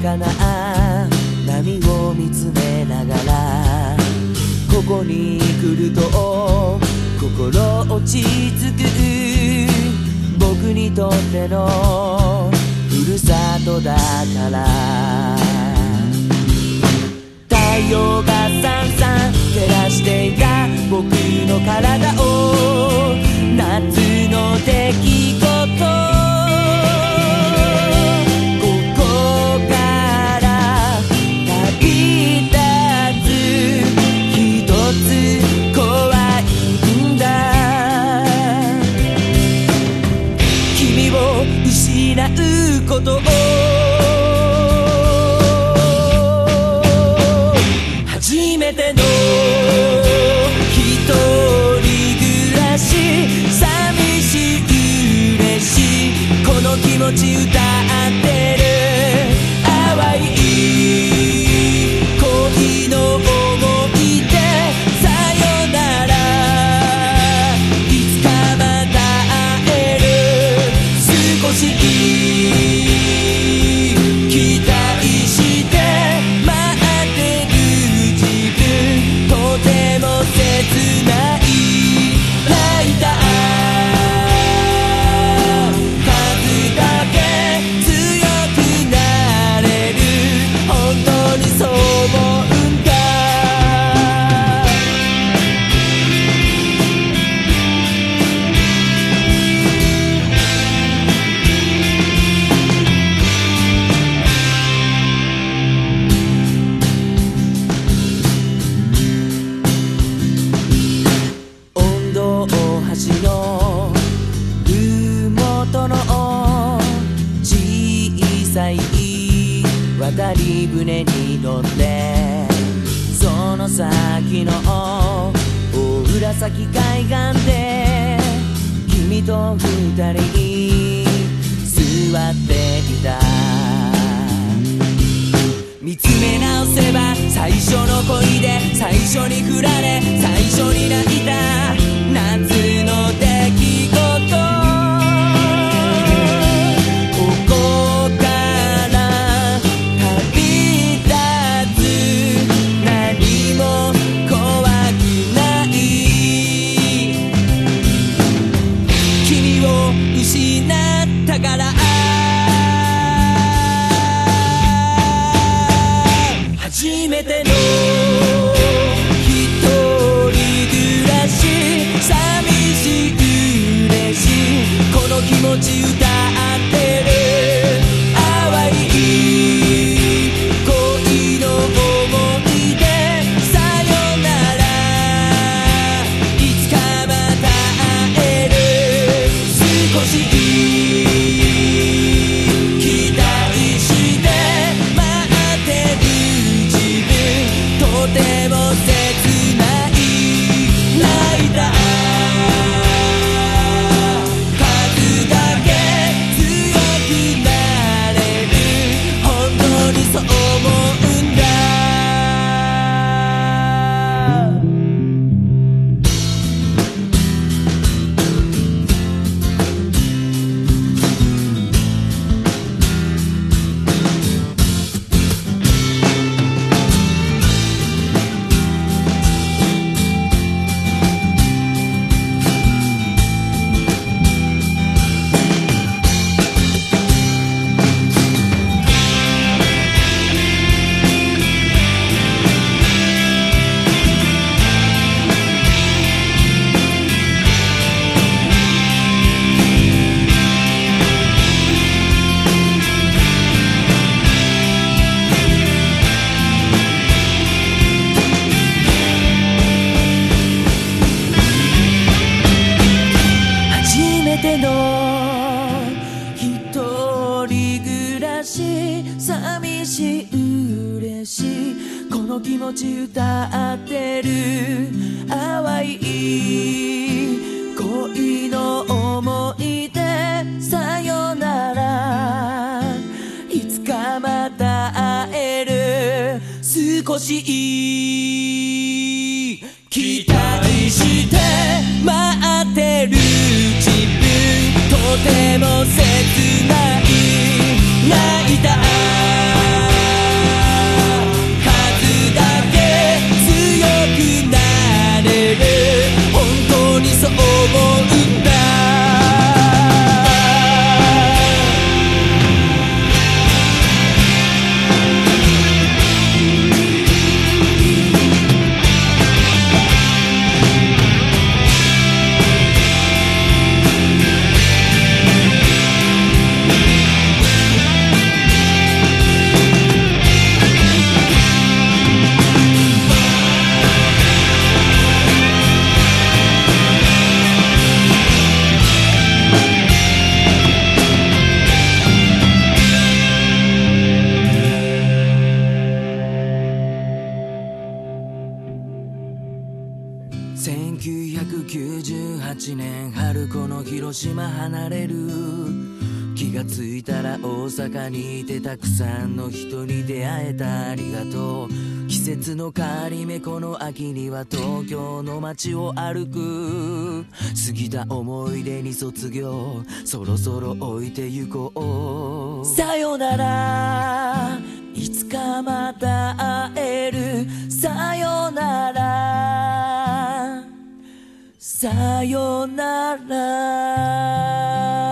かな波を見つめながらここに来ると心落ち着く僕にとってのふるさとだから太陽がさんさん照らしていた僕の体を夏の出来事失うことを初めての一人暮らし寂しい嬉しいこの気持ち歌ってる淡い恋の思い出さよならいつかまた会える少し期待して待ってる自分とても切ない泣いた数だけ強くなれる本当にそう思うんだ橋のふもとの小さい渡り船に乗ってその先の大浦崎海岸で君と二人座っていた見つめ直せば最初の恋で最初に振られ最初に泣いた夏の出来事ここから旅立つ何も怖くない君を失ったから初めての一人暮らし寂しい嬉しいこの気持ち歌ってる淡い恋の思い出さよならいつかまた会える少し期待して待ってるとても切ない泣いた数だけ強くなれる本当にそう思うんだ寂しい嬉しいこの気持ち歌ってる淡い恋の思い出さよならいつかまた会える少し期待して待ってる自分とても切ない泣いた 1998年春この広島離れる。気がついたら大阪にいてたくさんの人に出会えた、ありがとう。季節の変わり目この秋には東京の街を歩く。過ぎた思い出に卒業、そろそろ置いてゆこう。さよならいつかまた会える。さよならさよなら。